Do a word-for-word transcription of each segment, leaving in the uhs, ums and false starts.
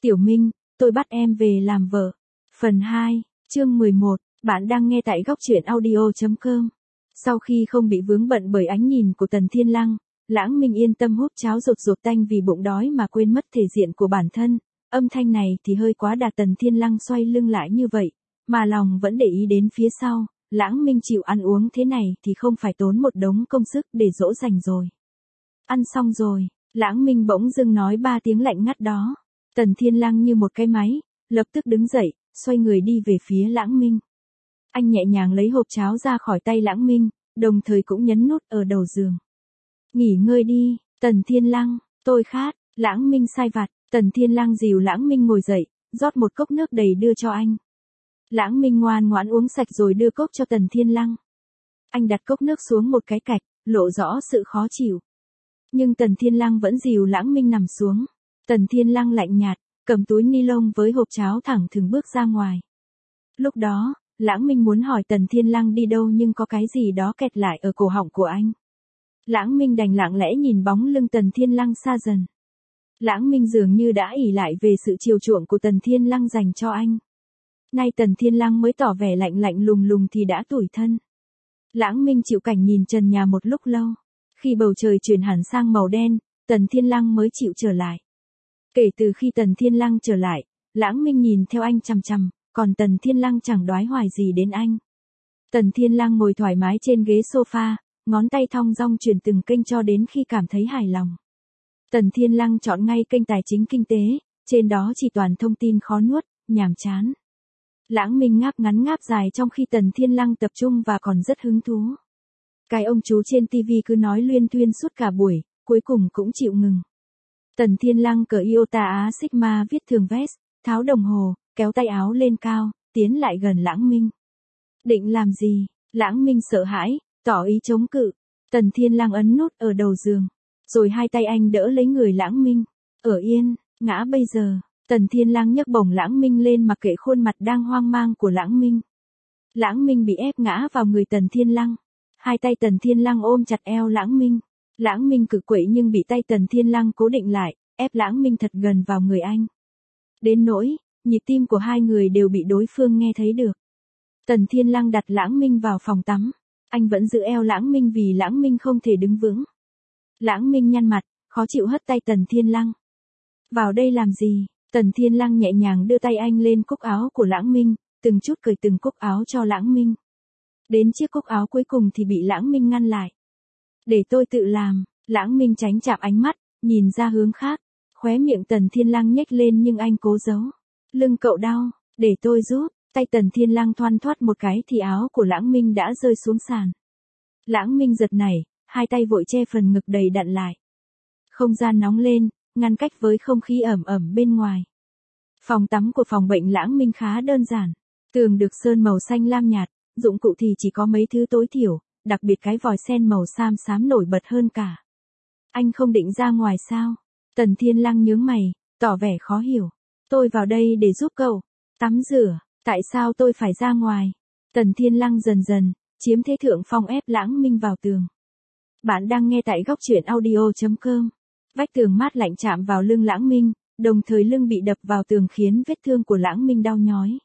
Tiểu Minh, tôi bắt em về làm vợ. Phần hai, chương mười một, bạn đang nghe tại góc truyện audio chấm com. Sau khi không bị vướng bận bởi ánh nhìn của Tần Thiên Lăng, Lãng Minh yên tâm húp cháo rột rột tanh vì bụng đói mà quên mất thể diện của bản thân. Âm thanh này thì hơi quá đà. Tần Thiên Lăng xoay lưng lại như vậy, mà lòng vẫn để ý đến phía sau. Lãng Minh chịu ăn uống thế này thì không phải tốn một đống công sức để dỗ dành rồi. Ăn xong rồi, Lãng Minh bỗng dưng nói ba tiếng lạnh ngắt đó. Tần Thiên Lăng như một cái máy, lập tức đứng dậy, xoay người đi về phía Lãng Minh. Anh nhẹ nhàng lấy hộp cháo ra khỏi tay Lãng Minh, đồng thời cũng nhấn nút ở đầu giường. Nghỉ ngơi đi, Tần Thiên Lăng, tôi khát. Lãng Minh sai vặt. Tần Thiên Lăng dìu Lãng Minh ngồi dậy, rót một cốc nước đầy đưa cho anh. Lãng Minh ngoan ngoãn uống sạch rồi đưa cốc cho Tần Thiên Lăng. Anh đặt cốc nước xuống một cái cạch, lộ rõ sự khó chịu. Nhưng Tần Thiên Lăng vẫn dìu Lãng Minh nằm xuống. Tần Thiên Lăng lạnh nhạt, cầm túi ni lông với hộp cháo thẳng thừng bước ra ngoài. Lúc đó, Lãng Minh muốn hỏi Tần Thiên Lăng đi đâu nhưng có cái gì đó kẹt lại ở cổ họng của anh. Lãng Minh đành lặng lẽ nhìn bóng lưng Tần Thiên Lăng xa dần. Lãng Minh dường như đã ỷ lại về sự chiều chuộng của Tần Thiên Lăng dành cho anh. Nay Tần Thiên Lăng mới tỏ vẻ lạnh lạnh lùng lùng thì đã tủi thân. Lãng Minh chịu cảnh nhìn trần nhà một lúc lâu. Khi bầu trời chuyển hẳn sang màu đen, Tần Thiên Lăng mới chịu trở lại. Kể từ khi Tần Thiên Lăng trở lại, Lãng Minh nhìn theo anh chằm chằm, còn Tần Thiên Lăng chẳng đoái hoài gì đến anh. Tần Thiên Lăng ngồi thoải mái trên ghế sofa, ngón tay thong dong chuyển từng kênh cho đến khi cảm thấy hài lòng. Tần Thiên Lăng chọn ngay kênh tài chính kinh tế, trên đó chỉ toàn thông tin khó nuốt, nhàm chán. Lãng Minh ngáp ngắn ngáp dài trong khi Tần Thiên Lăng tập trung và còn rất hứng thú. Cái ông chú trên tivi cứ nói luyên thuyên suốt cả buổi, cuối cùng cũng chịu ngừng. Tần Thiên Lăng cởi Iota Á Sigma viết thường vest, tháo đồng hồ, kéo tay áo lên cao, tiến lại gần Lãng Minh. Định làm gì? Lãng Minh sợ hãi, tỏ ý chống cự. Tần Thiên Lăng ấn nút ở đầu giường, rồi hai tay anh đỡ lấy người Lãng Minh. Ở yên, ngã bây giờ. Tần Thiên Lăng nhấc bổng Lãng Minh lên mặc kệ khuôn mặt đang hoang mang của Lãng Minh. Lãng Minh bị ép ngã vào người Tần Thiên Lăng. Hai tay Tần Thiên Lăng ôm chặt eo Lãng Minh. Lãng Minh cực quậy nhưng bị tay Tần Thiên Lăng cố định lại, ép Lãng Minh thật gần vào người anh. Đến nỗi, nhịp tim của hai người đều bị đối phương nghe thấy được. Tần Thiên Lăng đặt Lãng Minh vào phòng tắm. Anh vẫn giữ eo Lãng Minh vì Lãng Minh không thể đứng vững. Lãng Minh nhăn mặt, khó chịu hất tay Tần Thiên Lăng. Vào đây làm gì? Tần Thiên Lăng nhẹ nhàng đưa tay anh lên cúc áo của Lãng Minh, từng chút cởi từng cúc áo cho Lãng Minh. Đến chiếc cúc áo cuối cùng thì bị Lãng Minh ngăn lại. Để tôi tự làm. Lãng Minh tránh chạm ánh mắt, nhìn ra hướng khác. Khóe miệng Tần Thiên Lăng nhếch lên nhưng anh cố giấu. Lưng cậu đau, để tôi giúp. Tay Tần Thiên Lăng thoăn thoắt một cái thì áo của Lãng Minh đã rơi xuống sàn. Lãng Minh giật nảy, hai tay vội che phần ngực đầy đặn lại. Không gian nóng lên, ngăn cách với không khí ẩm ẩm bên ngoài. Phòng tắm của phòng bệnh Lãng Minh khá đơn giản. Tường được sơn màu xanh lam nhạt, dụng cụ thì chỉ có mấy thứ tối thiểu, đặc biệt cái vòi sen màu xám xám nổi bật hơn cả. Anh không định ra ngoài sao? Tần Thiên Lăng nhướng mày, tỏ vẻ khó hiểu. Tôi vào đây để giúp cậu. Tắm rửa, tại sao tôi phải ra ngoài? Tần Thiên Lăng dần dần, chiếm thế thượng phong ép Lãng Minh vào tường. Bạn đang nghe tại góc truyện audio chấm com. Vách tường mát lạnh chạm vào lưng Lãng Minh, đồng thời lưng bị đập vào tường khiến vết thương của Lãng Minh đau nhói.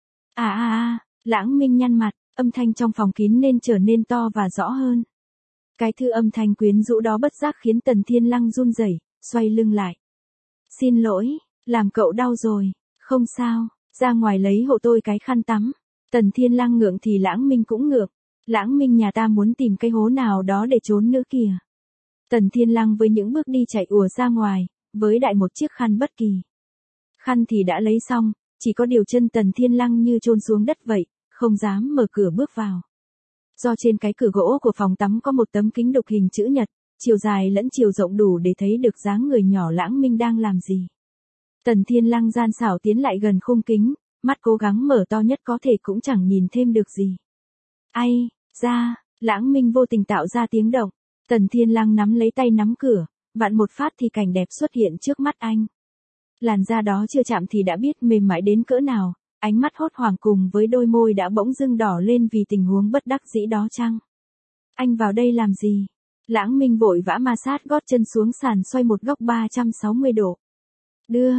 À à à, Lãng Minh nhăn mặt, âm thanh trong phòng kín nên trở nên to và rõ hơn. Cái thư âm thanh quyến rũ đó bất giác khiến Tần Thiên Lăng run rẩy, xoay lưng lại. Xin lỗi, làm cậu đau rồi. Không sao, ra ngoài lấy hộ tôi cái khăn tắm. Tần Thiên Lăng ngượng thì Lãng Minh cũng ngượng. Lãng Minh nhà ta muốn tìm cái hố nào đó để trốn nữa kìa. Tần Thiên Lăng với những bước đi chạy ùa ra ngoài, với đại một chiếc khăn bất kỳ. Khăn thì đã lấy xong, chỉ có điều chân Tần Thiên Lăng như chôn xuống đất vậy, không dám mở cửa bước vào. Do trên cái cửa gỗ của phòng tắm có một tấm kính đục hình chữ nhật, chiều dài lẫn chiều rộng đủ để thấy được dáng người nhỏ Lãng Minh đang làm gì. Tần Thiên Lăng gian xảo tiến lại gần khung kính, mắt cố gắng mở to nhất có thể cũng chẳng nhìn thêm được gì. Ai, ra, Lãng Minh vô tình tạo ra tiếng động. Tần Thiên Lăng nắm lấy tay nắm cửa, vặn một phát thì cảnh đẹp xuất hiện trước mắt anh. Làn da đó chưa chạm thì đã biết mềm mại đến cỡ nào, ánh mắt hốt hoảng cùng với đôi môi đã bỗng dưng đỏ lên vì tình huống bất đắc dĩ đó chăng? Anh vào đây làm gì? Lãng Minh vội vã ma sát gót chân xuống sàn xoay một góc ba trăm sáu mươi độ. Đưa,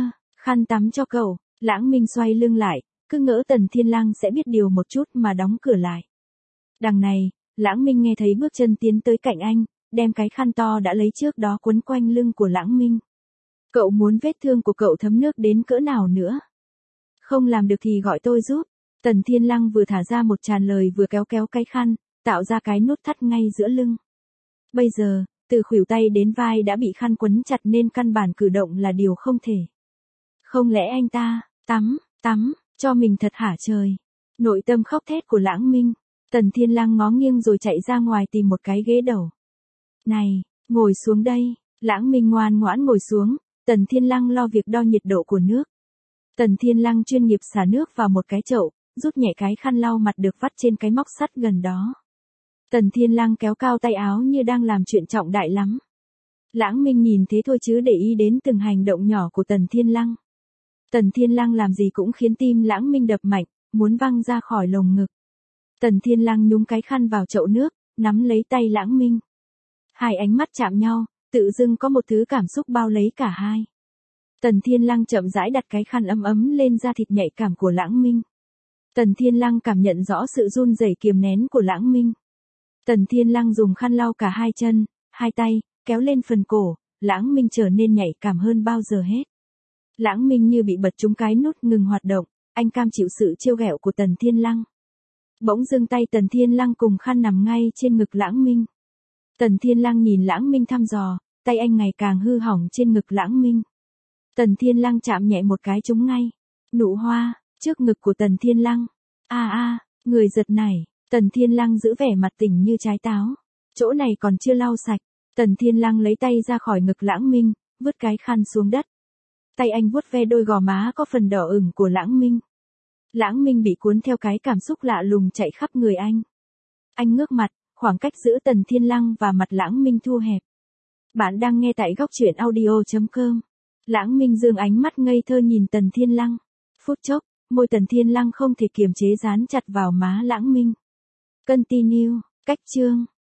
Khăn tắm cho cậu, Lãng Minh xoay lưng lại, cứ ngỡ Tần Thiên Lăng sẽ biết điều một chút mà đóng cửa lại. Đằng này, Lãng Minh nghe thấy bước chân tiến tới cạnh anh, đem cái khăn to đã lấy trước đó quấn quanh lưng của Lãng Minh. Cậu muốn vết thương của cậu thấm nước đến cỡ nào nữa? Không làm được thì gọi tôi giúp. Tần Thiên Lăng vừa thả ra một tràn lời vừa kéo kéo cái khăn, tạo ra cái nút thắt ngay giữa lưng. Bây giờ, từ khuỷu tay đến vai đã bị khăn quấn chặt nên căn bản cử động là điều không thể. Không lẽ anh ta, tắm, tắm, cho mình thật hả trời? Nội tâm khóc thét của Lãng Minh. Tần Thiên Lăng ngó nghiêng rồi chạy ra ngoài tìm một cái ghế đầu. Này, ngồi xuống đây. Lãng Minh ngoan ngoãn ngồi xuống, Tần Thiên Lăng lo việc đo nhiệt độ của nước. Tần Thiên Lăng chuyên nghiệp xả nước vào một cái chậu, rút nhẹ cái khăn lau mặt được vắt trên cái móc sắt gần đó. Tần Thiên Lăng kéo cao tay áo như đang làm chuyện trọng đại lắm. Lãng Minh nhìn thế thôi chứ để ý đến từng hành động nhỏ của Tần Thiên Lăng. Tần Thiên Lăng làm gì cũng khiến tim Lãng Minh đập mạnh, muốn văng ra khỏi lồng ngực. Tần Thiên Lăng nhúng cái khăn vào chậu nước, nắm lấy tay Lãng Minh. Hai ánh mắt chạm nhau, tự dưng có một thứ cảm xúc bao lấy cả hai. Tần Thiên Lăng chậm rãi đặt cái khăn ấm ấm lên da thịt nhạy cảm của Lãng Minh. Tần Thiên Lăng cảm nhận rõ sự run rẩy kiềm nén của Lãng Minh. Tần Thiên Lăng dùng khăn lau cả hai chân, hai tay, kéo lên phần cổ, Lãng Minh trở nên nhạy cảm hơn bao giờ hết. Lãng Minh như bị bật trúng cái nút ngừng hoạt động, anh cam chịu sự trêu ghẹo của Tần Thiên Lăng. Bỗng dưng tay Tần Thiên Lăng cùng khăn nằm ngay trên ngực Lãng Minh. Tần Thiên Lăng nhìn Lãng Minh thăm dò, tay anh ngày càng hư hỏng trên ngực Lãng Minh. Tần Thiên Lăng chạm nhẹ một cái trúng ngay. Nụ hoa, trước ngực của Tần Thiên Lăng. A a, người giật nảy, Tần Thiên Lăng giữ vẻ mặt tỉnh như trái táo. Chỗ này còn chưa lau sạch. Tần Thiên Lăng lấy tay ra khỏi ngực Lãng Minh, vứt cái khăn xuống đất. Tay anh vuốt ve đôi gò má có phần đỏ ửng của Lãng Minh. Lãng Minh bị cuốn theo cái cảm xúc lạ lùng chạy khắp người anh. Anh ngước mặt, khoảng cách giữa Tần Thiên Lăng và mặt Lãng Minh thu hẹp. Bạn đang nghe tại góc truyện audio chấm com. Lãng Minh dương ánh mắt ngây thơ nhìn Tần Thiên Lăng. Phút chốc, môi Tần Thiên Lăng không thể kiềm chế dán chặt vào má Lãng Minh. Continue, cách chương.